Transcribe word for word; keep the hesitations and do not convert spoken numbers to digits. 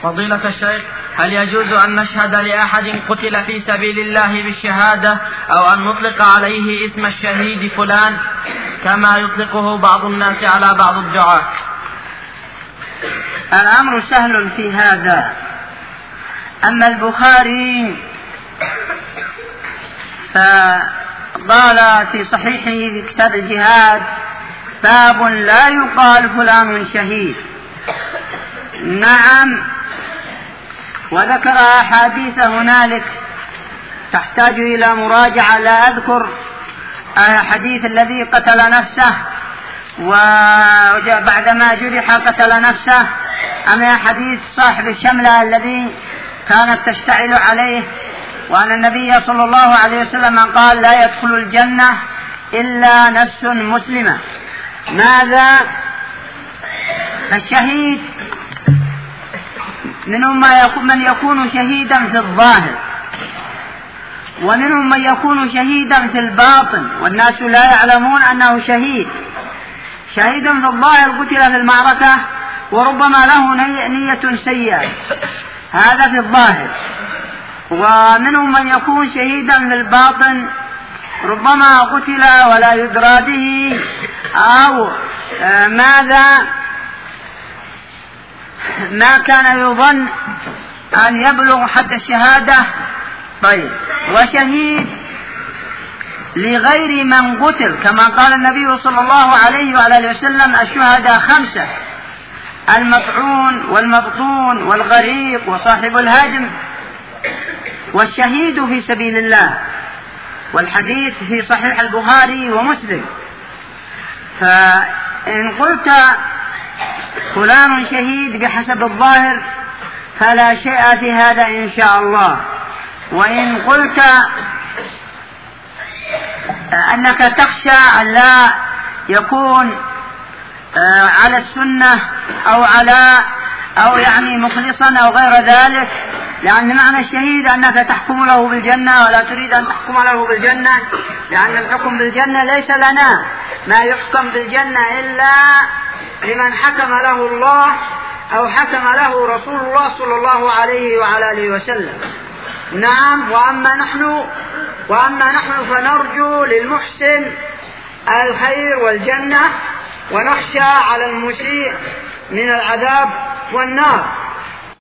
فضيلة الشيخ، هل يجوز أن نشهد لأحد قتل في سبيل الله بالشهادة أو أن نطلق عليه اسم الشهيد فلان كما يطلقه بعض الناس على بعض الدعاة؟ الأمر سهل في هذا. أما البخاري فقال في صحيحه في كتاب الجهاد: باب لا يقال فلان شهيد. نعم، وذكر أحاديث هنالك تحتاج إلى مراجعة. لا أذكر حديث الذي قتل نفسه وبعدما جرح قتل نفسه، أما حديث صاحب الشملة الذي كانت تشتعل عليه، وأن النبي صلى الله عليه وسلم قال: لا يدخل الجنة إلا نفس مسلمة. ماذا؟ فالشهيد منهم من يكون شهيدا في الظاهر، ومنهم من يكون شهيدا في الباطن، والناس لا يعلمون أنه شهيد. شهيد في الظاهر قتل في المعركة وربما له نية سيئة، هذا في الظاهر. ومنهم من يكون شهيدا في الباطن، ربما قتل ولا يدرى به، أو ماذا ما كان يظن أن يبلغ حتى الشهادة. طيب، وشهيد لغير من قتل، كما قال النبي صلى الله عليه وعلى وسلم: الشهداء خمسة: المطعون والمبطون والغريق وصاحب الهدم والشهيد في سبيل الله. والحديث في صحيح البخاري ومسلم. فإن قلت فلان شهيد بحسب الظاهر فلا شيء في هذا إن شاء الله. وإن قلت أنك تخشى أن لا يكون على السنة أو على أو يعني مخلصا أو غير ذلك، لأن معنى الشهيد أنك تحكم له بالجنة ولا تريد أن تحكم له بالجنة، لأن الحكم بالجنة ليس لنا، ما يحكم بالجنة إلا لمن حكم له الله أو حكم له رسول الله صلى الله عليه وعلى آله وسلم. نعم، وأما نحن وأما نحن فنرجو للمحسن الخير والجنة، ونخشى على المسيء من العذاب والنار.